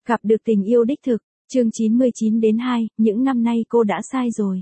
Gặp được tình yêu đích thực, chương 99-2, những năm nay cô đã sai rồi.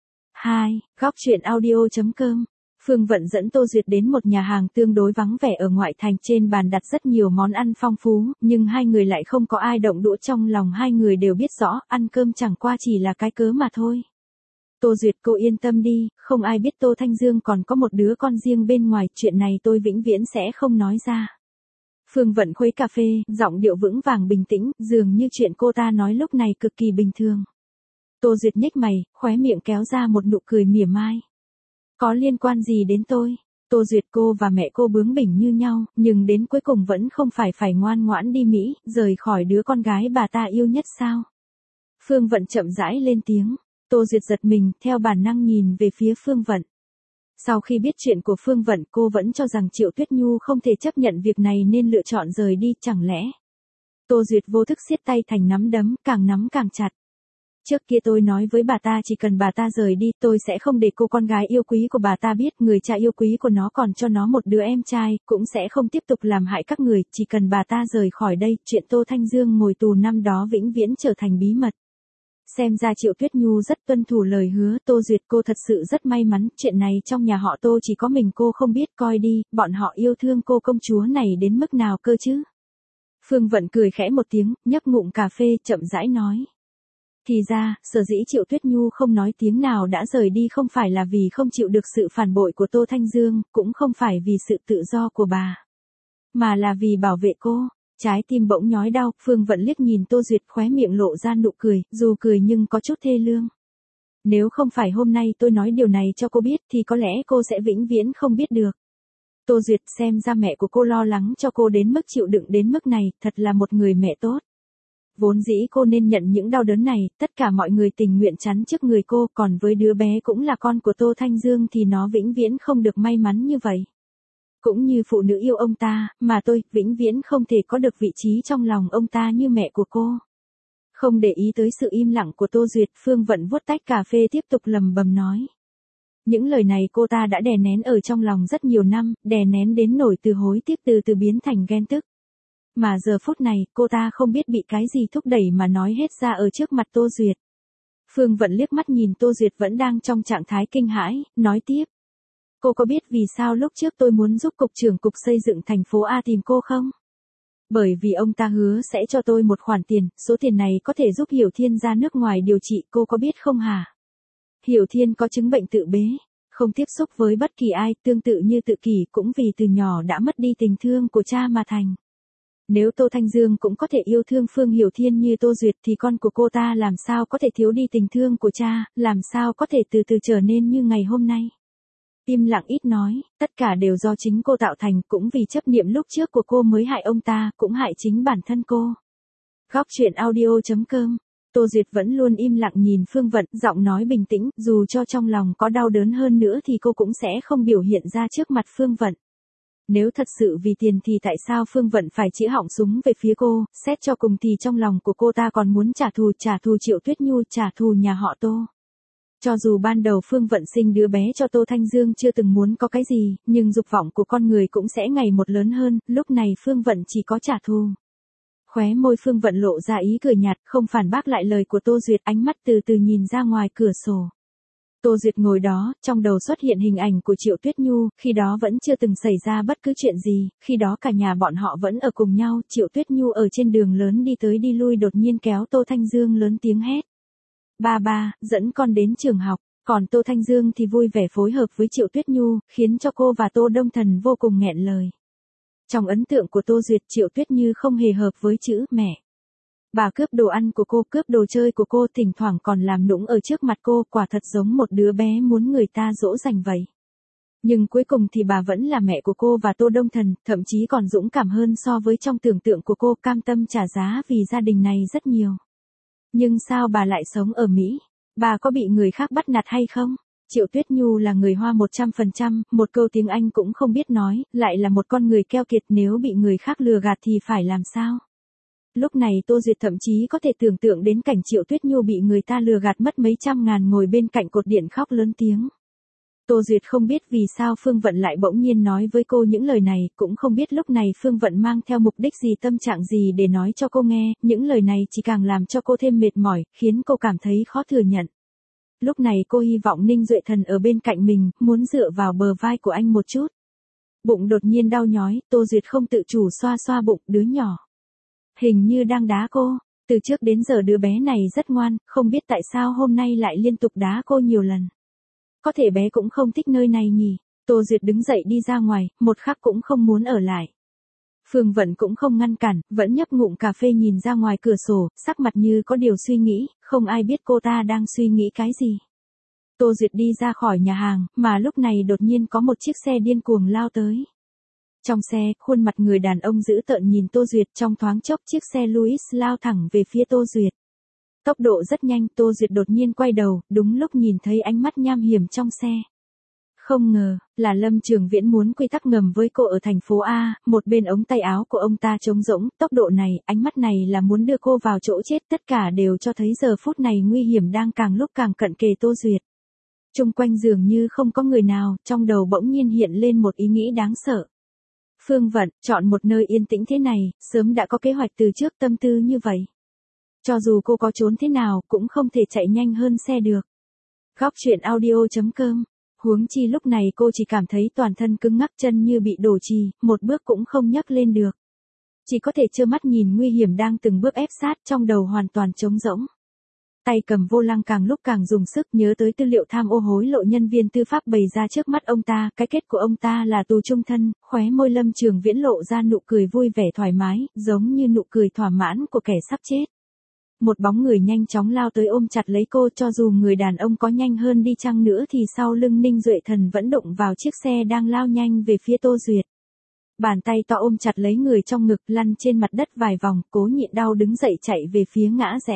2. Góc truyện audio.com. Phương Vận dẫn Tô Duyệt đến một nhà hàng tương đối vắng vẻ ở ngoại thành, trên bàn đặt rất nhiều món ăn phong phú, nhưng hai người lại không có ai động đũa, trong lòng hai người đều biết rõ, ăn cơm chẳng qua chỉ là cái cớ mà thôi. Tô Duyệt, cô yên tâm đi, không ai biết Tô Thanh Dương còn có một đứa con riêng bên ngoài, chuyện này tôi vĩnh viễn sẽ không nói ra. Phương Vận khuấy cà phê, giọng điệu vững vàng bình tĩnh, dường như chuyện cô ta nói lúc này cực kỳ bình thường. Tô Duyệt nhếch mày, khóe miệng kéo ra một nụ cười mỉa mai. Có liên quan gì đến tôi? Tô Duyệt, cô và mẹ cô bướng bỉnh như nhau, nhưng đến cuối cùng vẫn không phải ngoan ngoãn đi Mỹ, rời khỏi đứa con gái bà ta yêu nhất sao? Phương Vận chậm rãi lên tiếng. Tô Duyệt giật mình, theo bản năng nhìn về phía Phương Vận. Sau khi biết chuyện của Phương Vận, cô vẫn cho rằng Triệu Tuyết Nhu không thể chấp nhận việc này nên lựa chọn rời đi, chẳng lẽ? Tô Duyệt vô thức siết tay thành nắm đấm, càng nắm càng chặt. Trước kia tôi nói với bà ta chỉ cần bà ta rời đi, tôi sẽ không để cô con gái yêu quý của bà ta biết, người cha yêu quý của nó còn cho nó một đứa em trai, cũng sẽ không tiếp tục làm hại các người, chỉ cần bà ta rời khỏi đây, chuyện Tô Thanh Dương ngồi tù năm đó vĩnh viễn trở thành bí mật. Xem ra Triệu Tuyết Nhu rất tuân thủ lời hứa. Tô Duyệt, cô thật sự rất may mắn, chuyện này trong nhà họ Tô chỉ có mình cô không biết, coi đi, bọn họ yêu thương cô công chúa này đến mức nào cơ chứ. Phương Vận cười khẽ một tiếng, nhấp ngụm cà phê, chậm rãi nói. Thì ra, sở dĩ Triệu Tuyết Nhu không nói tiếng nào đã rời đi không phải là vì không chịu được sự phản bội của Tô Thanh Dương, cũng không phải vì sự tự do của bà, mà là vì bảo vệ cô. Trái tim bỗng nhói đau, Phương Vận liếc nhìn Tô Duyệt, khóe miệng lộ ra nụ cười, dù cười nhưng có chút thê lương. Nếu không phải hôm nay tôi nói điều này cho cô biết thì có lẽ cô sẽ vĩnh viễn không biết được. Tô Duyệt, xem ra mẹ của cô lo lắng cho cô đến mức chịu đựng đến mức này, thật là một người mẹ tốt. Vốn dĩ cô nên nhận những đau đớn này, tất cả mọi người tình nguyện chắn trước người cô, còn với đứa bé cũng là con của Tô Thanh Dương thì nó vĩnh viễn không được may mắn như vậy. Cũng như phụ nữ yêu ông ta, mà tôi, vĩnh viễn không thể có được vị trí trong lòng ông ta như mẹ của cô. Không để ý tới sự im lặng của Tô Duyệt, Phương Vận vuốt tách cà phê tiếp tục lầm bầm nói. Những lời này cô ta đã đè nén ở trong lòng rất nhiều năm, đè nén đến nỗi từ hối tiếc từ biến thành ghen tức. Mà giờ phút này, cô ta không biết bị cái gì thúc đẩy mà nói hết ra ở trước mặt Tô Duyệt. Phương Vận liếc mắt nhìn Tô Duyệt vẫn đang trong trạng thái kinh hãi, nói tiếp. Cô có biết vì sao lúc trước tôi muốn giúp cục trưởng cục xây dựng thành phố A tìm cô không? Bởi vì ông ta hứa sẽ cho tôi một khoản tiền, số tiền này có thể giúp Hiểu Thiên ra nước ngoài điều trị, cô có biết không hả? Hiểu Thiên có chứng bệnh tự bế, không tiếp xúc với bất kỳ ai, tương tự như Tự Kỷ, cũng vì từ nhỏ đã mất đi tình thương của cha mà thành. Nếu Tô Thanh Dương cũng có thể yêu thương Phương Hiểu Thiên như Tô Duyệt thì con của cô ta làm sao có thể thiếu đi tình thương của cha, làm sao có thể từ từ trở nên như ngày hôm nay. Im lặng ít nói, tất cả đều do chính cô tạo thành, cũng vì chấp niệm lúc trước của cô mới hại ông ta, cũng hại chính bản thân cô. Góc truyện audio.com. Tô Duyệt vẫn luôn im lặng nhìn Phương Vận, giọng nói bình tĩnh, dù cho trong lòng có đau đớn hơn nữa thì cô cũng sẽ không biểu hiện ra trước mặt Phương Vận. Nếu thật sự vì tiền thì tại sao Phương Vận phải chĩa họng súng về phía cô, xét cho cùng thì trong lòng của cô ta còn muốn trả thù Triệu Tuyết Nhu, trả thù nhà họ Tô. Cho dù ban đầu Phương Vận sinh đứa bé cho Tô Thanh Dương chưa từng muốn có cái gì, nhưng dục vọng của con người cũng sẽ ngày một lớn hơn, lúc này Phương Vận chỉ có trả thù. Khóe môi Phương Vận lộ ra ý cười nhạt, không phản bác lại lời của Tô Duyệt, ánh mắt từ từ nhìn ra ngoài cửa sổ. Tô Duyệt ngồi đó, trong đầu xuất hiện hình ảnh của Triệu Tuyết Nhu, khi đó vẫn chưa từng xảy ra bất cứ chuyện gì, khi đó cả nhà bọn họ vẫn ở cùng nhau, Triệu Tuyết Nhu ở trên đường lớn đi tới đi lui đột nhiên kéo Tô Thanh Dương lớn tiếng hét. Ba, dẫn con đến trường học, còn Tô Thanh Dương thì vui vẻ phối hợp với Triệu Tuyết Nhu, khiến cho cô và Tô Đông Thần vô cùng nghẹn lời. Trong ấn tượng của Tô Duyệt, Triệu Tuyết Như không hề hợp với chữ mẹ. Bà cướp đồ ăn của cô, cướp đồ chơi của cô, thỉnh thoảng còn làm nũng ở trước mặt cô, quả thật giống một đứa bé muốn người ta dỗ dành vậy. Nhưng cuối cùng thì bà vẫn là mẹ của cô và Tô Đông Thần, thậm chí còn dũng cảm hơn so với trong tưởng tượng của cô, cam tâm trả giá vì gia đình này rất nhiều. Nhưng sao bà lại sống ở Mỹ? Bà có bị người khác bắt nạt hay không? Triệu Tuyết Nhu là người Hoa 100%, một câu tiếng Anh cũng không biết nói, lại là một con người keo kiệt, nếu bị người khác lừa gạt thì phải làm sao? Lúc này Tô Duyệt thậm chí có thể tưởng tượng đến cảnh Triệu Tuyết Nhu bị người ta lừa gạt mất mấy trăm ngàn ngồi bên cạnh cột điện khóc lớn tiếng. Tô Duyệt không biết vì sao Phương Vận lại bỗng nhiên nói với cô những lời này, cũng không biết lúc này Phương Vận mang theo mục đích gì, tâm trạng gì để nói cho cô nghe, những lời này chỉ càng làm cho cô thêm mệt mỏi, khiến cô cảm thấy khó thừa nhận. Lúc này cô hy vọng Ninh Duệ Thần ở bên cạnh mình, muốn dựa vào bờ vai của anh một chút. Bụng đột nhiên đau nhói, Tô Duyệt không tự chủ xoa xoa bụng, đứa nhỏ hình như đang đá cô. Từ trước đến giờ đứa bé này rất ngoan, không biết tại sao hôm nay lại liên tục đá cô nhiều lần. Có thể bé cũng không thích nơi này nhỉ. Tô Duyệt đứng dậy đi ra ngoài, một khắc cũng không muốn ở lại. Phương Vận cũng không ngăn cản, vẫn nhấp ngụm cà phê nhìn ra ngoài cửa sổ, sắc mặt như có điều suy nghĩ, không ai biết cô ta đang suy nghĩ cái gì. Tô Duyệt đi ra khỏi nhà hàng, mà lúc này đột nhiên có một chiếc xe điên cuồng lao tới. Trong xe, khuôn mặt người đàn ông dữ tợn nhìn Tô Duyệt, trong thoáng chốc chiếc xe Louis lao thẳng về phía Tô Duyệt. Tốc độ rất nhanh, Tô Duyệt đột nhiên quay đầu, đúng lúc nhìn thấy ánh mắt nham hiểm trong xe. Không ngờ, là Lâm Trường Viễn muốn quy tắc ngầm với cô ở thành phố A, một bên ống tay áo của ông ta trống rỗng, tốc độ này, ánh mắt này là muốn đưa cô vào chỗ chết, tất cả đều cho thấy giờ phút này nguy hiểm đang càng lúc càng cận kề Tô Duyệt. Chung quanh dường như không có người nào, trong đầu bỗng nhiên hiện lên một ý nghĩ đáng sợ. Phương Vận, chọn một nơi yên tĩnh thế này, sớm đã có kế hoạch từ trước, tâm tư như vậy. Cho dù cô có trốn thế nào, cũng không thể chạy nhanh hơn xe được. Góc truyện audio.com. Huống chi lúc này cô chỉ cảm thấy toàn thân cứng ngắc, chân như bị đổ chì, một bước cũng không nhấc lên được. Chỉ có thể trơ mắt nhìn nguy hiểm đang từng bước ép sát, trong đầu hoàn toàn trống rỗng. Tay cầm vô lăng càng lúc càng dùng sức, nhớ tới tư liệu tham ô hối lộ nhân viên tư pháp bày ra trước mắt ông ta, cái kết của ông ta là tù chung thân, khóe môi Lâm Trường Viễn lộ ra nụ cười vui vẻ thoải mái, giống như nụ cười thỏa mãn của kẻ sắp chết. Một bóng người nhanh chóng lao tới ôm chặt lấy cô, cho dù người đàn ông có nhanh hơn đi chăng nữa thì sau lưng Ninh Duệ Thần vẫn đụng vào chiếc xe đang lao nhanh về phía Tô Duyệt. Bàn tay to ôm chặt lấy người trong ngực, lăn trên mặt đất vài vòng, cố nhịn đau đứng dậy chạy về phía ngã rẽ.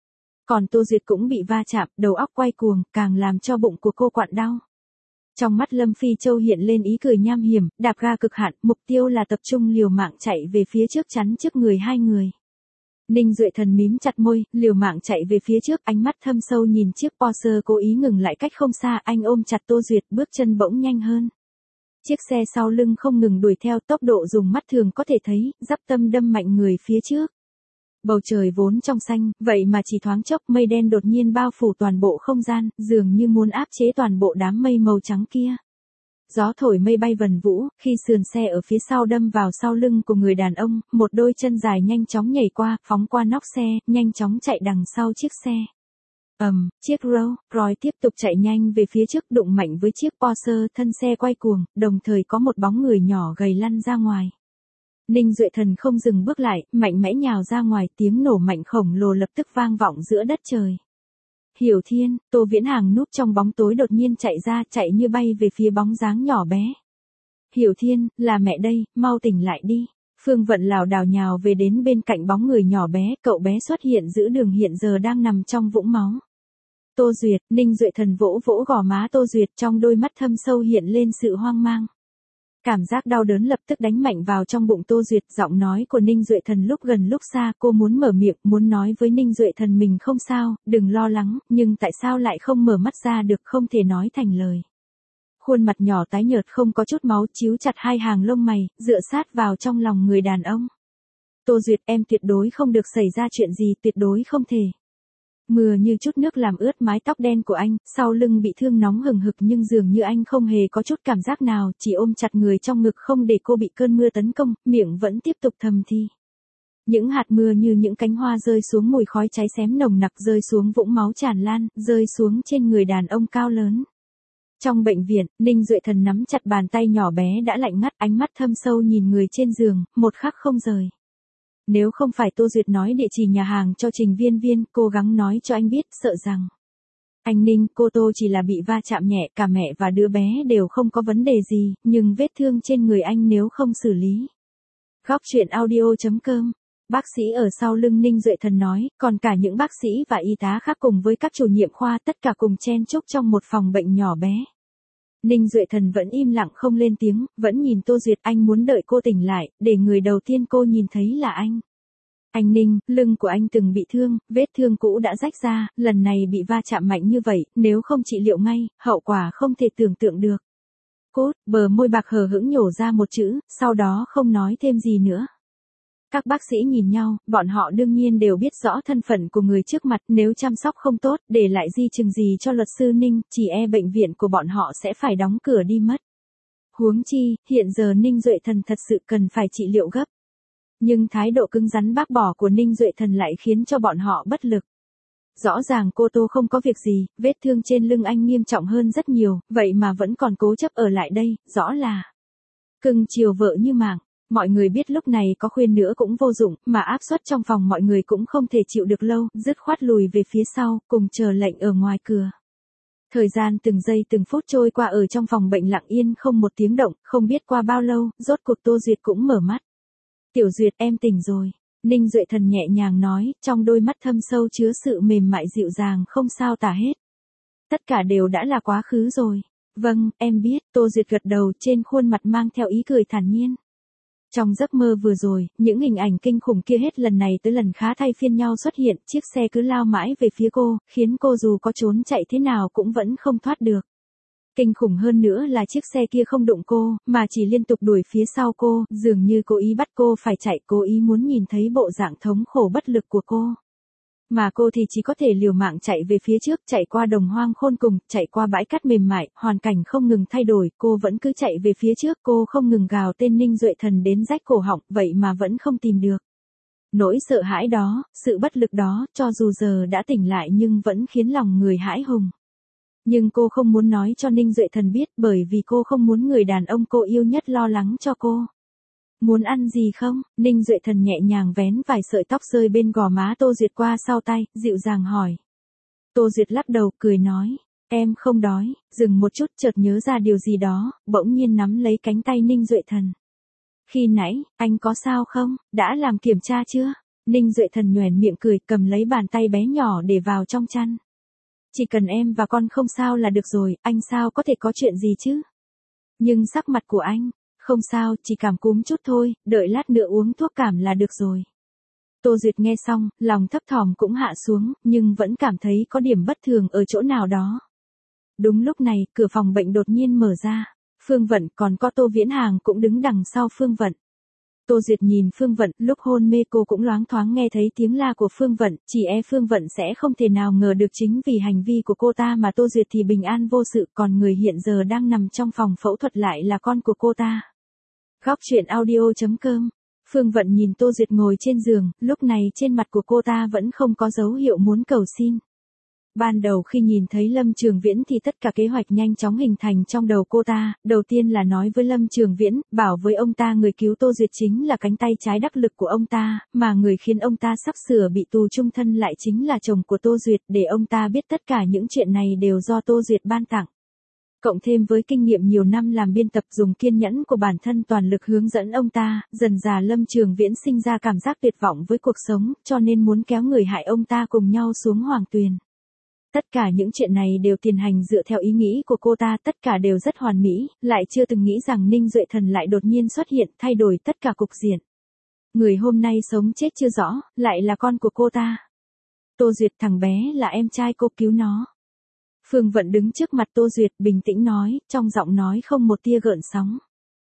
Còn Tô Duyệt cũng bị va chạm, đầu óc quay cuồng, càng làm cho bụng của cô quặn đau. Trong mắt Lâm Phi Châu hiện lên ý cười nham hiểm, đạp ga cực hạn, mục tiêu là tập trung liều mạng chạy về phía trước, chắn trước người hai người. Ninh Duệ Thần mím chặt môi, liều mạng chạy về phía trước, ánh mắt thâm sâu nhìn chiếc Porsche cố ý ngừng lại cách không xa, anh ôm chặt Tô Duyệt, bước chân bỗng nhanh hơn. Chiếc xe sau lưng không ngừng đuổi theo, tốc độ dùng mắt thường có thể thấy, dắp tâm đâm mạnh người phía trước. Bầu trời vốn trong xanh, vậy mà chỉ thoáng chốc mây đen đột nhiên bao phủ toàn bộ không gian, dường như muốn áp chế toàn bộ đám mây màu trắng kia. Gió thổi mây bay vần vũ, khi sườn xe ở phía sau đâm vào sau lưng của người đàn ông, một đôi chân dài nhanh chóng nhảy qua, phóng qua nóc xe, nhanh chóng chạy đằng sau chiếc xe. Chiếc Rolls Royce tiếp tục chạy nhanh về phía trước, đụng mạnh với chiếc Porsche, thân xe quay cuồng, đồng thời có một bóng người nhỏ gầy lăn ra ngoài. Ninh Duệ Thần không dừng bước lại, mạnh mẽ nhào ra ngoài, tiếng nổ mạnh khổng lồ lập tức vang vọng giữa đất trời. Hiểu Thiên, Tô Viễn Hàng núp trong bóng tối đột nhiên chạy ra, chạy như bay về phía bóng dáng nhỏ bé. Hiểu Thiên, là mẹ đây, mau tỉnh lại đi. Phương Vận lảo đảo nhào về đến bên cạnh bóng người nhỏ bé, cậu bé xuất hiện giữa đường hiện giờ đang nằm trong vũng máu. Tô Duyệt, Ninh Duệ Thần vỗ vỗ gò má Tô Duyệt, trong đôi mắt thâm sâu hiện lên sự hoang mang. Cảm giác đau đớn lập tức đánh mạnh vào trong bụng Tô Duyệt, giọng nói của Ninh Duệ Thần lúc gần lúc xa, cô muốn mở miệng, muốn nói với Ninh Duệ Thần mình không sao, đừng lo lắng, nhưng tại sao lại không mở mắt ra được, không thể nói thành lời. Khuôn mặt nhỏ tái nhợt không có chút máu, chíu chặt hai hàng lông mày, dựa sát vào trong lòng người đàn ông. Tô Duyệt, em tuyệt đối không được xảy ra chuyện gì, tuyệt đối không thể. Mưa như chút nước làm ướt mái tóc đen của anh, sau lưng bị thương nóng hừng hực nhưng dường như anh không hề có chút cảm giác nào, chỉ ôm chặt người trong ngực không để cô bị cơn mưa tấn công, miệng vẫn tiếp tục thầm thì. Những hạt mưa như những cánh hoa rơi xuống, mùi khói cháy xém nồng nặc rơi xuống, vũng máu tràn lan, rơi xuống trên người đàn ông cao lớn. Trong bệnh viện, Ninh Duệ Thần nắm chặt bàn tay nhỏ bé đã lạnh ngắt, ánh mắt thâm sâu nhìn người trên giường, một khắc không rời. Nếu không phải Tô Duyệt nói địa chỉ nhà hàng cho Trình Viên Viên, cố gắng nói cho anh biết, sợ rằng anh Ninh, cô Tô chỉ là bị va chạm nhẹ, cả mẹ và đứa bé đều không có vấn đề gì, nhưng vết thương trên người anh nếu không xử lý. Góc truyện audio.com. Bác sĩ ở sau lưng Ninh Duệ Thần nói, còn cả những bác sĩ và y tá khác cùng với các chủ nhiệm khoa, tất cả cùng chen chúc trong một phòng bệnh nhỏ bé. Ninh Duệ Thần vẫn im lặng không lên tiếng, vẫn nhìn Tô Duyệt, anh muốn đợi cô tỉnh lại, để người đầu tiên cô nhìn thấy là anh. Anh Ninh, lưng của anh từng bị thương, vết thương cũ đã rách ra, lần này bị va chạm mạnh như vậy, nếu không trị liệu ngay, hậu quả không thể tưởng tượng được. Cốt, bờ môi bạc hờ hững nhổ ra một chữ, sau đó không nói thêm gì nữa. Các bác sĩ nhìn nhau, bọn họ đương nhiên đều biết rõ thân phận của người trước mặt, nếu chăm sóc không tốt, để lại di chứng gì cho luật sư Ninh, chỉ bệnh viện của bọn họ sẽ phải đóng cửa đi mất. Huống chi, hiện giờ Ninh Duệ Thần thật sự cần phải trị liệu gấp. Nhưng thái độ cứng rắn bác bỏ của Ninh Duệ Thần lại khiến cho bọn họ bất lực. Rõ ràng cô Tô không có việc gì, vết thương trên lưng anh nghiêm trọng hơn rất nhiều, vậy mà vẫn còn cố chấp ở lại đây, rõ là cưng chiều vợ như mạng. Mọi người biết lúc này có khuyên nữa cũng vô dụng, mà áp suất trong phòng mọi người cũng không thể chịu được lâu, dứt khoát lùi về phía sau, cùng chờ lệnh ở ngoài cửa. Thời gian từng giây từng phút trôi qua ở trong phòng bệnh lặng yên không một tiếng động, không biết qua bao lâu, rốt cuộc Tô Duyệt cũng mở mắt. Tiểu Duyệt, em tỉnh rồi. Ninh Duệ Thần nhẹ nhàng nói, trong đôi mắt thâm sâu chứa sự mềm mại dịu dàng không sao tả hết. Tất cả đều đã là quá khứ rồi. Vâng, em biết, Tô Duyệt gật đầu, trên khuôn mặt mang theo ý cười thản nhiên. Trong giấc mơ vừa rồi, những hình ảnh kinh khủng kia hết lần này tới lần khác thay phiên nhau xuất hiện, chiếc xe cứ lao mãi về phía cô, khiến cô dù có trốn chạy thế nào cũng vẫn không thoát được. Kinh khủng hơn nữa là chiếc xe kia không đụng cô, mà chỉ liên tục đuổi phía sau cô, dường như cố ý bắt cô phải chạy, cố ý muốn nhìn thấy bộ dạng thống khổ bất lực của cô. Mà cô thì chỉ có thể liều mạng chạy về phía trước, chạy qua đồng hoang khôn cùng, chạy qua bãi cát mềm mại, hoàn cảnh không ngừng thay đổi, cô vẫn cứ chạy về phía trước, cô không ngừng gào tên Ninh Duệ Thần đến rách cổ họng, vậy mà vẫn không tìm được. Nỗi sợ hãi đó, sự bất lực đó, cho dù giờ đã tỉnh lại nhưng vẫn khiến lòng người hãi hùng. Nhưng cô không muốn nói cho Ninh Duệ Thần biết, bởi vì cô không muốn người đàn ông cô yêu nhất lo lắng cho cô. Muốn ăn gì không? Ninh Duệ Thần nhẹ nhàng vén vài sợi tóc rơi bên gò má Tô Duyệt qua sau tay, dịu dàng hỏi. Tô Duyệt lắc đầu, cười nói, em không đói, dừng một chút chợt nhớ ra điều gì đó, bỗng nhiên nắm lấy cánh tay Ninh Duệ Thần. Khi nãy, anh có sao không? Đã làm kiểm tra chưa? Ninh Duệ Thần nhoẻn miệng cười, cầm lấy bàn tay bé nhỏ để vào trong chăn. Chỉ cần em và con không sao là được rồi, anh sao có thể có chuyện gì chứ? Nhưng sắc mặt của anh, không sao, chỉ cảm cúm chút thôi, đợi lát nữa uống thuốc cảm là được rồi. Tô Duyệt nghe xong, lòng thấp thỏm cũng hạ xuống, nhưng vẫn cảm thấy có điểm bất thường ở chỗ nào đó. Đúng lúc này, cửa phòng bệnh đột nhiên mở ra. Phương Vận còn có Tô Viễn Hàng cũng đứng đằng sau Phương Vận. Tô Duyệt nhìn Phương Vận, lúc hôn mê cô cũng loáng thoáng nghe thấy tiếng la của Phương Vận, chỉ Phương Vận sẽ không thể nào ngờ được chính vì hành vi của cô ta mà Tô Duyệt thì bình an vô sự, còn người hiện giờ đang nằm trong phòng phẫu thuật lại là con của cô ta. Góc truyện audio.com. Phương Vận nhìn Tô Duyệt ngồi trên giường, lúc này trên mặt của cô ta vẫn không có dấu hiệu muốn cầu xin. Ban đầu khi nhìn thấy Lâm Trường Viễn thì tất cả kế hoạch nhanh chóng hình thành trong đầu cô ta, đầu tiên là nói với Lâm Trường Viễn, bảo với ông ta người cứu Tô Duyệt chính là cánh tay trái đắc lực của ông ta, mà người khiến ông ta sắp sửa bị tù chung thân lại chính là chồng của Tô Duyệt, để ông ta biết tất cả những chuyện này đều do Tô Duyệt ban tặng. Cộng thêm với kinh nghiệm nhiều năm làm biên tập dùng kiên nhẫn của bản thân toàn lực hướng dẫn ông ta, dần dà Lâm Trường Viễn sinh ra cảm giác tuyệt vọng với cuộc sống, cho nên muốn kéo người hại ông ta cùng nhau xuống hoàng tuyền. Tất cả những chuyện này đều tiến hành dựa theo ý nghĩ của cô ta, tất cả đều rất hoàn mỹ, lại chưa từng nghĩ rằng Ninh Duệ Thần lại đột nhiên xuất hiện, thay đổi tất cả cục diện. Người hôm nay sống chết chưa rõ, lại là con của cô ta. Tô Duyệt, thằng bé là em trai cô, cứu nó. Phương Vận đứng trước mặt Tô Duyệt bình tĩnh nói, trong giọng nói không một tia gợn sóng.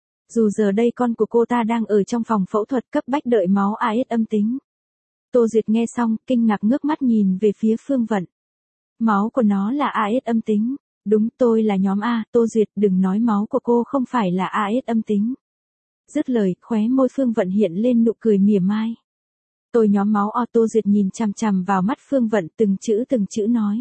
Dù giờ đây con của cô ta đang ở trong phòng phẫu thuật cấp bách đợi máu AS âm tính. Tô Duyệt nghe xong, kinh ngạc ngước mắt nhìn về phía Phương Vận. Máu của nó là AS âm tính. Đúng, tôi là nhóm A, Tô Duyệt, đừng nói máu của cô không phải là AS âm tính. Dứt lời, khóe môi Phương Vận hiện lên nụ cười mỉa mai. Tôi nhóm máu O. Tô Duyệt nhìn chằm chằm vào mắt Phương Vận từng chữ nói.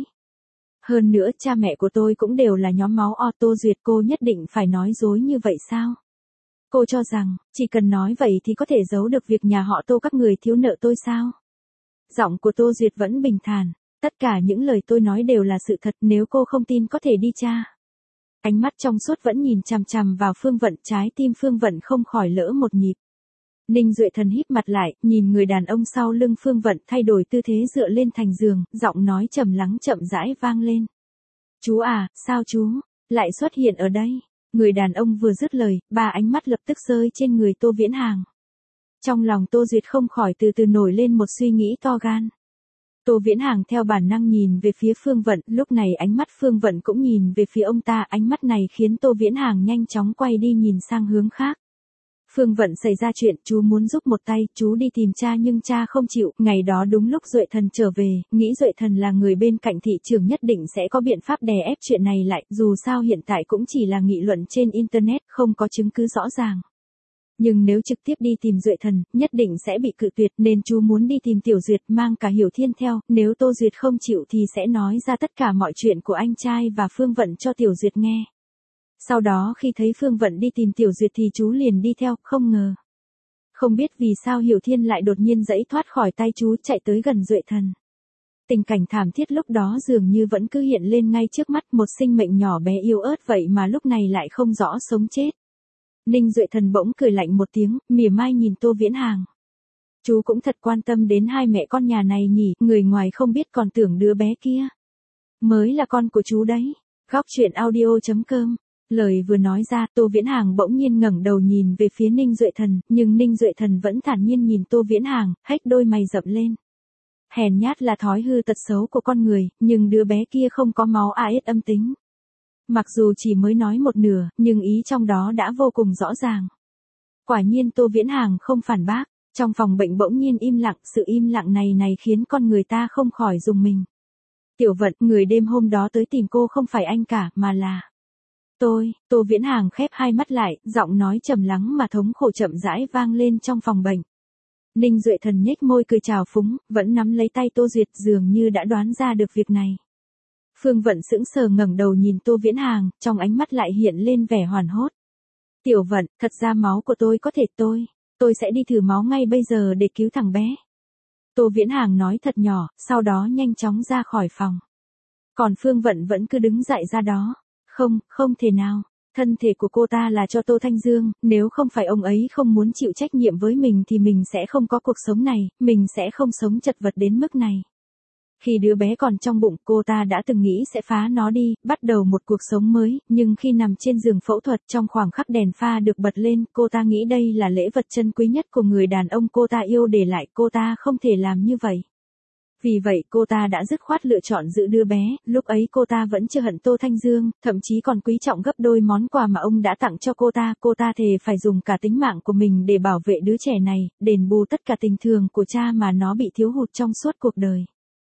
Hơn nữa cha mẹ của tôi cũng đều là nhóm máu O. Tô Duyệt, cô nhất định phải nói dối như vậy sao? Cô cho rằng, chỉ cần nói vậy thì có thể giấu được việc nhà họ Tô các người thiếu nợ tôi sao? Giọng của Tô Duyệt vẫn bình thản. Tất cả những lời tôi nói đều là sự thật, nếu cô không tin có thể đi tra. Ánh mắt trong suốt vẫn nhìn chằm chằm vào Phương Vận, trái tim Phương Vận không khỏi lỡ một nhịp. Ninh Duệ Thần híp mặt lại, nhìn người đàn ông sau lưng Phương Vận thay đổi tư thế dựa lên thành giường, giọng nói trầm lắng chậm rãi vang lên. Chú à, sao chú lại xuất hiện ở đây? Người đàn ông vừa dứt lời, ba ánh mắt lập tức rơi trên người Tô Viễn Hàng. Trong lòng Tô Duyệt không khỏi từ từ nổi lên một suy nghĩ to gan. Tô Viễn Hàng theo bản năng nhìn về phía Phương Vận, lúc này ánh mắt Phương Vận cũng nhìn về phía ông ta, ánh mắt này khiến Tô Viễn Hàng nhanh chóng quay đi nhìn sang hướng khác. Phương Vận xảy ra chuyện, chú muốn giúp một tay, chú đi tìm cha nhưng cha không chịu, ngày đó đúng lúc Duệ Thần trở về, nghĩ Duệ Thần là người bên cạnh thị trưởng nhất định sẽ có biện pháp đè ép chuyện này lại, dù sao hiện tại cũng chỉ là nghị luận trên Internet, không có chứng cứ rõ ràng. Nhưng nếu trực tiếp đi tìm Duệ Thần, nhất định sẽ bị cự tuyệt nên chú muốn đi tìm Tiểu Duyệt mang cả Hiểu Thiên theo, nếu Tô Duyệt không chịu thì sẽ nói ra tất cả mọi chuyện của anh trai và Phương Vận cho Tiểu Duyệt nghe. Sau đó khi thấy Phương Vận đi tìm Tiểu Duyệt thì chú liền đi theo, không ngờ. Không biết vì sao Hiểu Thiên lại đột nhiên giãy thoát khỏi tay chú chạy tới gần Duệ Thần. Tình cảnh thảm thiết lúc đó dường như vẫn cứ hiện lên ngay trước mắt, một sinh mệnh nhỏ bé yếu ớt vậy mà lúc này lại không rõ sống chết. Ninh Duệ Thần bỗng cười lạnh một tiếng, mỉa mai nhìn Tô Viễn Hàng. Chú cũng thật quan tâm đến hai mẹ con nhà này nhỉ, người ngoài không biết còn tưởng đứa bé kia mới là con của chú đấy. Góc truyện audio.com. Lời vừa nói ra, Tô Viễn Hàng bỗng nhiên ngẩng đầu nhìn về phía Ninh Duệ Thần, nhưng Ninh Duệ Thần vẫn thản nhiên nhìn Tô Viễn Hàng, hếch đôi mày rậm lên. Hèn nhát là thói hư tật xấu của con người, nhưng đứa bé kia không có máu AS âm tính. Mặc dù chỉ mới nói một nửa, nhưng ý trong đó đã vô cùng rõ ràng. Quả nhiên Tô Viễn Hàng không phản bác, trong phòng bệnh bỗng nhiên im lặng, sự im lặng này khiến con người ta không khỏi rùng mình. Tiểu Vận, người đêm hôm đó tới tìm cô không phải anh cả, mà là tôi. Tô Viễn Hàng khép hai mắt lại, giọng nói trầm lắng mà thống khổ chậm rãi vang lên trong phòng bệnh. Ninh Duệ Thần nhếch môi cười trào phúng, vẫn nắm lấy tay Tô Duyệt dường như đã đoán ra được việc này. Phương Vận sững sờ ngẩng đầu nhìn Tô Viễn Hàng, trong ánh mắt lại hiện lên vẻ hoảng hốt. Tiểu Vận, thật ra máu của tôi có thể tôi sẽ đi thử máu ngay bây giờ để cứu thằng bé. Tô Viễn Hàng nói thật nhỏ, sau đó nhanh chóng ra khỏi phòng. Còn Phương Vận vẫn cứ đứng dậy ra đó. Không thể nào. Thân thể của cô ta là cho Tô Thanh Dương, nếu không phải ông ấy không muốn chịu trách nhiệm với mình thì mình sẽ không có cuộc sống này, mình sẽ không sống chật vật đến mức này. Khi đứa bé còn trong bụng, cô ta đã từng nghĩ sẽ phá nó đi, bắt đầu một cuộc sống mới, nhưng khi nằm trên giường phẫu thuật trong khoảng khắc đèn pha được bật lên, cô ta nghĩ đây là lễ vật chân quý nhất của người đàn ông cô ta yêu để lại, cô ta không thể làm như vậy. Vì vậy cô ta đã dứt khoát lựa chọn giữ đứa bé, lúc ấy cô ta vẫn chưa hận Tô Thanh Dương, thậm chí còn quý trọng gấp đôi món quà mà ông đã tặng cho cô ta thề phải dùng cả tính mạng của mình để bảo vệ đứa trẻ này, đền bù tất cả tình thương của cha mà nó bị thiếu hụt trong suốt cuộc đời.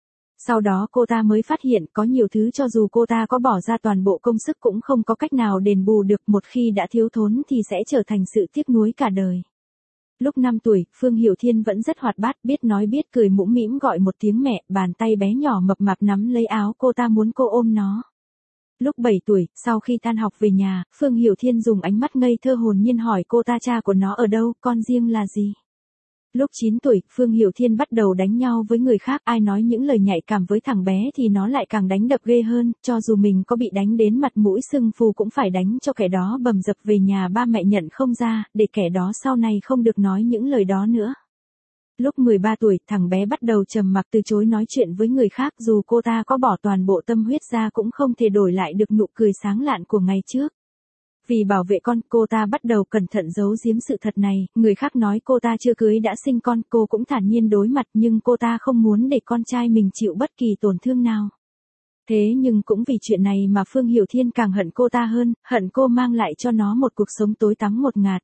Sau đó cô ta mới phát hiện có nhiều thứ cho dù cô ta có bỏ ra toàn bộ công sức cũng không có cách nào đền bù được, một khi đã thiếu thốn thì sẽ trở thành sự tiếc nuối cả đời. Lúc 5 tuổi, Phương Hiểu Thiên vẫn rất hoạt bát, biết nói biết cười mũm mĩm gọi một tiếng mẹ, bàn tay bé nhỏ mập mạp nắm lấy áo cô ta muốn cô ôm nó. Lúc 7 tuổi, sau khi tan học về nhà, Phương Hiểu Thiên dùng ánh mắt ngây thơ hồn nhiên hỏi cô ta cha của nó ở đâu, con riêng là gì. Lúc 9 tuổi, Phương Hiểu Thiên bắt đầu đánh nhau với người khác, ai nói những lời nhạy cảm với thằng bé thì nó lại càng đánh đập ghê hơn, cho dù mình có bị đánh đến mặt mũi sưng phù cũng phải đánh cho kẻ đó bầm dập về nhà ba mẹ nhận không ra, để kẻ đó sau này không được nói những lời đó nữa. Lúc 13 tuổi, thằng bé bắt đầu trầm mặc từ chối nói chuyện với người khác, dù cô ta có bỏ toàn bộ tâm huyết ra cũng không thể đổi lại được nụ cười sáng lạn của ngày trước. Vì bảo vệ con, cô ta bắt đầu cẩn thận giấu giếm sự thật này, người khác nói cô ta chưa cưới đã sinh con, cô cũng thản nhiên đối mặt nhưng cô ta không muốn để con trai mình chịu bất kỳ tổn thương nào. Thế nhưng cũng vì chuyện này mà Phương Hiểu Thiên càng hận cô ta hơn, hận cô mang lại cho nó một cuộc sống tối tăm ngột ngạt.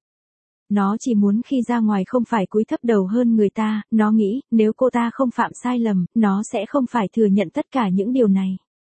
Nó chỉ muốn khi ra ngoài không phải cúi thấp đầu hơn người ta, nó nghĩ nếu cô ta không phạm sai lầm, nó sẽ không phải thừa nhận tất cả những điều này.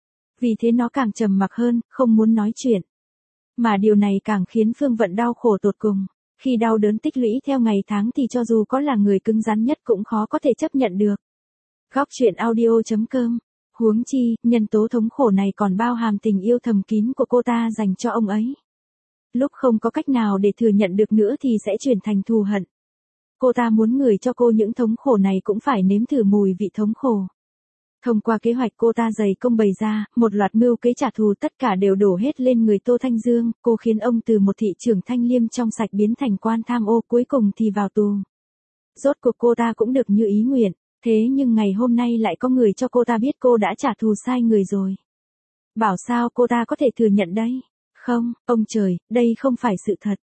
Vì thế nó càng trầm mặc hơn, không muốn nói chuyện. Mà điều này càng khiến Phương Vận đau khổ tột cùng. Khi đau đớn tích lũy theo ngày tháng thì cho dù có là người cứng rắn nhất cũng khó có thể chấp nhận được. Góc truyện audio.com. Huống chi, nhân tố thống khổ này còn bao hàm tình yêu thầm kín của cô ta dành cho ông ấy. Lúc không có cách nào để thừa nhận được nữa thì sẽ chuyển thành thù hận. Cô ta muốn người cho cô những thống khổ này cũng phải nếm thử mùi vị thống khổ. Thông qua kế hoạch cô ta dày công bày ra, một loạt mưu kế trả thù tất cả đều đổ hết lên người Tô Thanh Dương, cô khiến ông từ một thị trưởng thanh liêm trong sạch biến thành quan tham ô, cuối cùng thì vào tù. Rốt cuộc cô ta cũng được như ý nguyện, thế nhưng ngày hôm nay lại có người cho cô ta biết cô đã trả thù sai người rồi. Bảo sao cô ta có thể thừa nhận đây? Không, ông trời, đây không phải sự thật.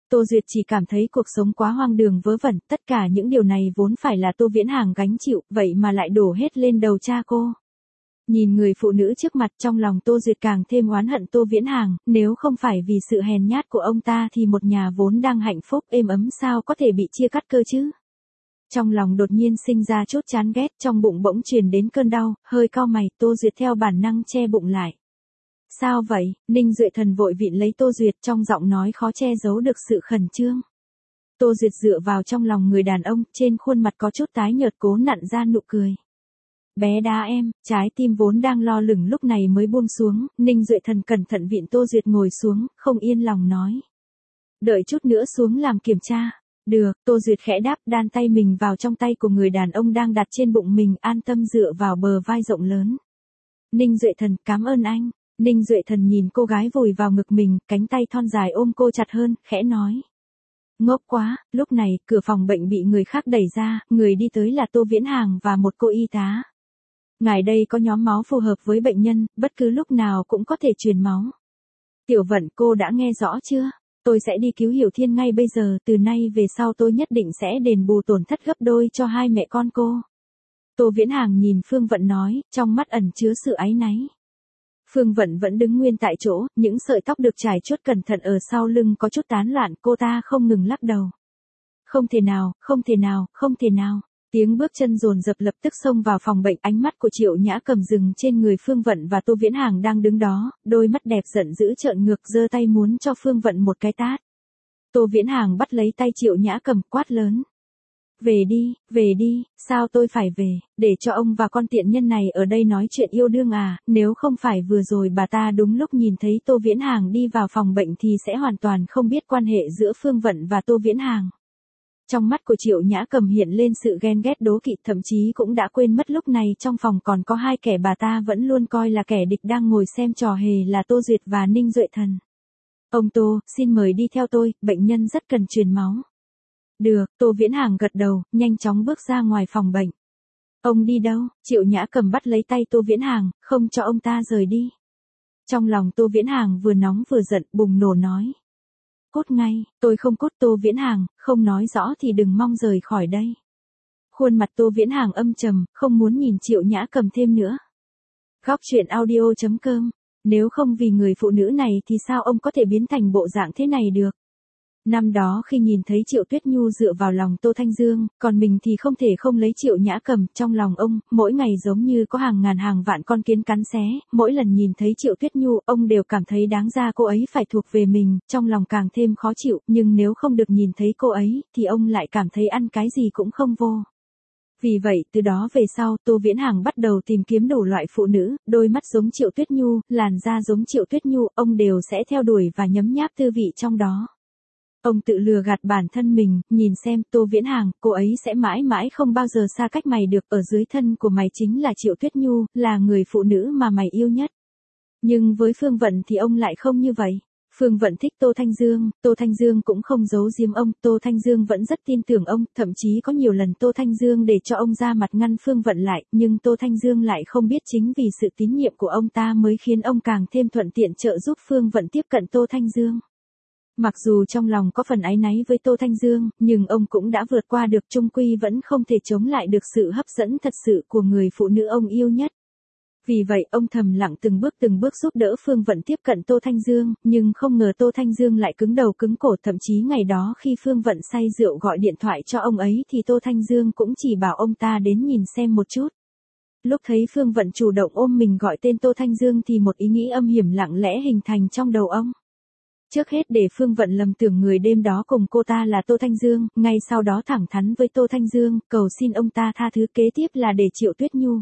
Tô Duyệt chỉ cảm thấy cuộc sống quá hoang đường vớ vẩn, tất cả những điều này vốn phải là Tô Viễn Hàng gánh chịu, vậy mà lại đổ hết lên đầu cha cô. Nhìn người phụ nữ trước mặt trong lòng Tô Duyệt càng thêm oán hận Tô Viễn Hàng, nếu không phải vì sự hèn nhát của ông ta thì một nhà vốn đang hạnh phúc êm ấm sao có thể bị chia cắt cơ chứ. Trong lòng đột nhiên sinh ra chút chán ghét, trong bụng bỗng truyền đến cơn đau, hơi cau mày, Tô Duyệt theo bản năng che bụng lại. Sao vậy? Ninh Duệ Thần vội vịn lấy Tô Duyệt, trong giọng nói khó che giấu được sự khẩn trương. Tô Duyệt dựa vào trong lòng người đàn ông, trên khuôn mặt có chút tái nhợt cố nặn ra nụ cười. Bé đá em, trái tim vốn đang lo lửng lúc này mới buông xuống, Ninh Duệ Thần cẩn thận vịn Tô Duyệt ngồi xuống, không yên lòng nói. Đợi chút nữa xuống làm kiểm tra. Được, Tô Duyệt khẽ đáp, đan tay mình vào trong tay của người đàn ông đang đặt trên bụng mình, an tâm dựa vào bờ vai rộng lớn. Ninh Duệ Thần, cảm ơn anh. Ninh Duệ Thần nhìn cô gái vùi vào ngực mình, cánh tay thon dài ôm cô chặt hơn, khẽ nói. Ngốc quá, lúc này, cửa phòng bệnh bị người khác đẩy ra, người đi tới là Tô Viễn Hàng và một cô y tá. Ngài đây có nhóm máu phù hợp với bệnh nhân, bất cứ lúc nào cũng có thể truyền máu. Tiểu Vận, cô đã nghe rõ chưa? Tôi sẽ đi cứu Hiểu Thiên ngay bây giờ, từ nay về sau tôi nhất định sẽ đền bù tổn thất gấp đôi cho hai mẹ con cô. Tô Viễn Hàng nhìn Phương Vận nói, trong mắt ẩn chứa sự áy náy. Phương Vận vẫn đứng nguyên tại chỗ, những sợi tóc được trải chuốt cẩn thận ở sau lưng có chút tán loạn, cô ta không ngừng lắc đầu. Không thể nào, không thể nào, không thể nào. Tiếng bước chân dồn dập lập tức xông vào phòng bệnh, ánh mắt của Triệu Nhã Cầm dừng trên người Phương Vận và Tô Viễn Hàng đang đứng đó, đôi mắt đẹp giận dữ trợn ngược giơ tay muốn cho Phương Vận một cái tát. Tô Viễn Hàng bắt lấy tay Triệu Nhã Cầm quát lớn. Về đi, sao tôi phải về, để cho ông và con tiện nhân này ở đây nói chuyện yêu đương à, nếu không phải vừa rồi bà ta đúng lúc nhìn thấy Tô Viễn Hàng đi vào phòng bệnh thì sẽ hoàn toàn không biết quan hệ giữa Phương Vận và Tô Viễn Hàng. Trong mắt của Triệu Nhã Cầm hiện lên sự ghen ghét đố kỵ, thậm chí cũng đã quên mất lúc này trong phòng còn có hai kẻ bà ta vẫn luôn coi là kẻ địch đang ngồi xem trò hề là Tô Duyệt và Ninh Duệ Thần. Ông Tô, xin mời đi theo tôi, bệnh nhân rất cần truyền máu. Được, Tô Viễn Hàng gật đầu, nhanh chóng bước ra ngoài phòng bệnh. Ông đi đâu? Triệu Nhã Cầm bắt lấy tay Tô Viễn Hàng, không cho ông ta rời đi. Trong lòng Tô Viễn Hàng vừa nóng vừa giận, bùng nổ nói. Cút ngay, tôi không cút. Tô Viễn Hàng, không nói rõ thì đừng mong rời khỏi đây. Khuôn mặt Tô Viễn Hàng âm trầm, không muốn nhìn Triệu Nhã Cầm thêm nữa. Góc truyện audio.com. Nếu không vì người phụ nữ này thì sao ông có thể biến thành bộ dạng thế này được? Năm đó khi nhìn thấy Triệu Tuyết Nhu dựa vào lòng Tô Thanh Dương, còn mình thì không thể không lấy Triệu Nhã Cầm, trong lòng ông, mỗi ngày giống như có hàng ngàn hàng vạn con kiến cắn xé, mỗi lần nhìn thấy Triệu Tuyết Nhu, ông đều cảm thấy đáng ra cô ấy phải thuộc về mình, trong lòng càng thêm khó chịu, nhưng nếu không được nhìn thấy cô ấy, thì ông lại cảm thấy ăn cái gì cũng không vô. Vì vậy, từ đó về sau, Tô Viễn Hàng bắt đầu tìm kiếm đủ loại phụ nữ, đôi mắt giống Triệu Tuyết Nhu, làn da giống Triệu Tuyết Nhu, ông đều sẽ theo đuổi và nhấm nháp tư vị trong đó. Ông tự lừa gạt bản thân mình, nhìn xem, Tô Viễn Hàng, cô ấy sẽ mãi mãi không bao giờ xa cách mày được, ở dưới thân của mày chính là Triệu Tuyết Nhu, là người phụ nữ mà mày yêu nhất. Nhưng với Phương Vận thì ông lại không như vậy. Phương Vận thích Tô Thanh Dương cũng không giấu giếm ông, Tô Thanh Dương vẫn rất tin tưởng ông, thậm chí có nhiều lần Tô Thanh Dương để cho ông ra mặt ngăn Phương Vận lại, nhưng Tô Thanh Dương lại không biết chính vì sự tín nhiệm của ông ta mới khiến ông càng thêm thuận tiện trợ giúp Phương Vận tiếp cận Tô Thanh Dương. Mặc dù trong lòng có phần áy náy với Tô Thanh Dương, nhưng ông cũng đã vượt qua được, chung quy vẫn không thể chống lại được sự hấp dẫn thật sự của người phụ nữ ông yêu nhất. Vì vậy ông thầm lặng từng bước giúp đỡ Phương Vận tiếp cận Tô Thanh Dương, nhưng không ngờ Tô Thanh Dương lại cứng đầu cứng cổ, thậm chí ngày đó khi Phương Vận say rượu gọi điện thoại cho ông ấy thì Tô Thanh Dương cũng chỉ bảo ông ta đến nhìn xem một chút. Lúc thấy Phương Vận chủ động ôm mình gọi tên Tô Thanh Dương thì một ý nghĩ âm hiểm lặng lẽ hình thành trong đầu ông. Trước hết để Phương Vận lầm tưởng người đêm đó cùng cô ta là Tô Thanh Dương, ngay sau đó thẳng thắn với Tô Thanh Dương, cầu xin ông ta tha thứ, kế tiếp là để Triệu Tuyết Nhu.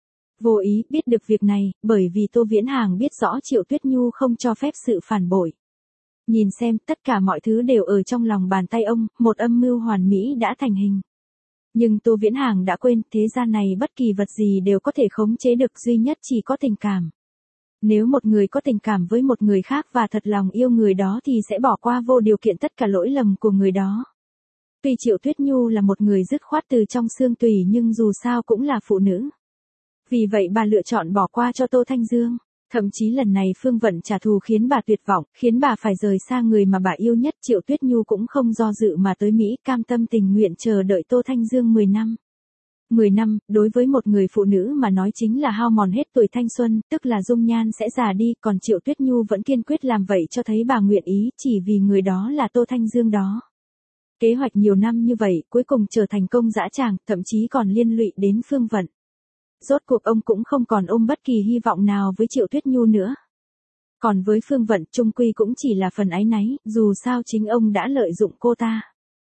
Vô ý biết được việc này, bởi vì Tô Viễn Hàng biết rõ Triệu Tuyết Nhu không cho phép sự phản bội. Nhìn xem, tất cả mọi thứ đều ở trong lòng bàn tay ông, một âm mưu hoàn mỹ đã thành hình. Nhưng Tô Viễn Hàng đã quên, thế gian này bất kỳ vật gì đều có thể khống chế được, duy nhất chỉ có tình cảm. Nếu một người có tình cảm với một người khác và thật lòng yêu người đó thì sẽ bỏ qua vô điều kiện tất cả lỗi lầm của người đó. Tuy Triệu Tuyết Nhu là một người dứt khoát từ trong xương tủy nhưng dù sao cũng là phụ nữ. Vì vậy bà lựa chọn bỏ qua cho Tô Thanh Dương. Thậm chí lần này Phương Vận trả thù khiến bà tuyệt vọng, khiến bà phải rời xa người mà bà yêu nhất. Triệu Tuyết Nhu cũng không do dự mà tới Mỹ, cam tâm tình nguyện chờ đợi Tô Thanh Dương 10 năm. 10 năm, đối với một người phụ nữ mà nói chính là hao mòn hết tuổi thanh xuân, tức là dung nhan sẽ già đi, còn Triệu Tuyết Nhu vẫn kiên quyết làm vậy cho thấy bà nguyện ý, chỉ vì người đó là Tô Thanh Dương đó. Kế hoạch nhiều năm như vậy, cuối cùng trở thành công dã tràng, thậm chí còn liên lụy đến Phương Vận. Rốt cuộc ông cũng không còn ôm bất kỳ hy vọng nào với Triệu Tuyết Nhu nữa. Còn với Phương Vận, chung quy cũng chỉ là phần áy náy, dù sao chính ông đã lợi dụng cô ta.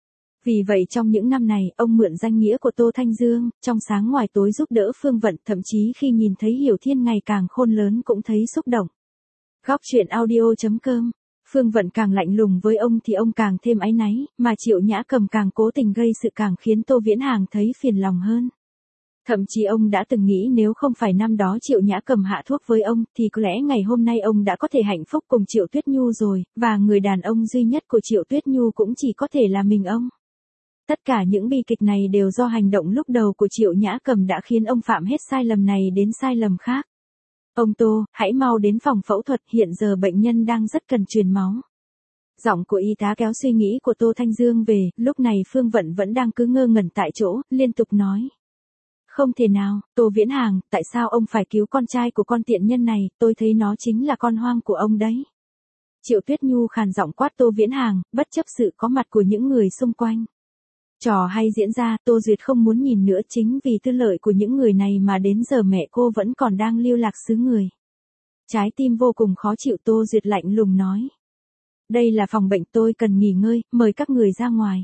Vì vậy trong những năm này, ông mượn danh nghĩa của Tô Thanh Dương, trong sáng ngoài tối giúp đỡ Phương Vận, thậm chí khi nhìn thấy Hiểu Thiên ngày càng khôn lớn cũng thấy xúc động. Góc truyện audio.com. Phương Vận càng lạnh lùng với ông thì ông càng thêm áy náy, mà Triệu Nhã Cầm càng cố tình gây sự càng khiến Tô Viễn Hàng thấy phiền lòng hơn. Thậm chí ông đã từng nghĩ nếu không phải năm đó Triệu Nhã Cầm hạ thuốc với ông, thì có lẽ ngày hôm nay ông đã có thể hạnh phúc cùng Triệu Tuyết Nhu rồi, và người đàn ông duy nhất của Triệu Tuyết Nhu cũng chỉ có thể là mình ông. Tất cả những bi kịch này đều do hành động lúc đầu của Triệu Nhã Cầm đã khiến ông phạm hết sai lầm này đến sai lầm khác. Ông Tô, hãy mau đến phòng phẫu thuật, hiện giờ bệnh nhân đang rất cần truyền máu. Giọng của y tá kéo suy nghĩ của Tô Thanh Dương về, lúc này Phương Vận vẫn đang cứ ngơ ngẩn tại chỗ, liên tục nói. Không thể nào, Tô Viễn Hàng, tại sao ông phải cứu con trai của con tiện nhân này, tôi thấy nó chính là con hoang của ông đấy. Triệu Tuyết Nhu khàn giọng quát Tô Viễn Hàng, bất chấp sự có mặt của những người xung quanh. Trò hay diễn ra, Tô Duyệt không muốn nhìn nữa, chính vì tư lợi của những người này mà đến giờ mẹ cô vẫn còn đang lưu lạc xứ người. Trái tim vô cùng khó chịu, Tô Duyệt lạnh lùng nói. Đây là phòng bệnh, tôi cần nghỉ ngơi, mời các người ra ngoài.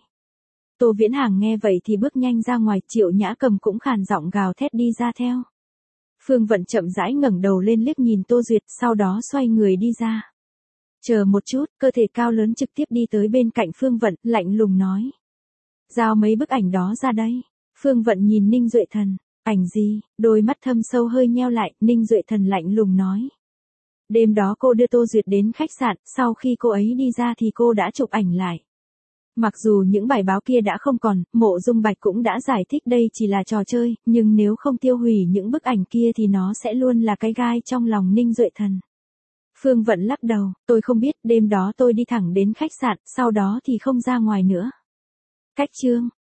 Tô Viễn Hàng nghe vậy thì bước nhanh ra ngoài, Triệu Nhã Cầm cũng khàn giọng gào thét đi ra theo. Phương Vận chậm rãi ngẩng đầu lên liếc nhìn Tô Duyệt, sau đó xoay người đi ra. Chờ một chút, cơ thể cao lớn trực tiếp đi tới bên cạnh Phương Vận, lạnh lùng nói. Giao mấy bức ảnh đó ra đây. Phương Vận nhìn Ninh Duệ Thần. Ảnh gì? Đôi mắt thâm sâu hơi nheo lại, Ninh Duệ Thần lạnh lùng nói. Đêm đó cô đưa Tô Duyệt đến khách sạn, sau khi cô ấy đi ra thì cô đã chụp ảnh lại. Mặc dù những bài báo kia đã không còn, Mộ Dung Bạch cũng đã giải thích đây chỉ là trò chơi, nhưng nếu không tiêu hủy những bức ảnh kia thì nó sẽ luôn là cái gai trong lòng Ninh Duệ Thần. Phương Vận lắc đầu, tôi không biết, đêm đó tôi đi thẳng đến khách sạn, sau đó thì không ra ngoài nữa. Cách chương.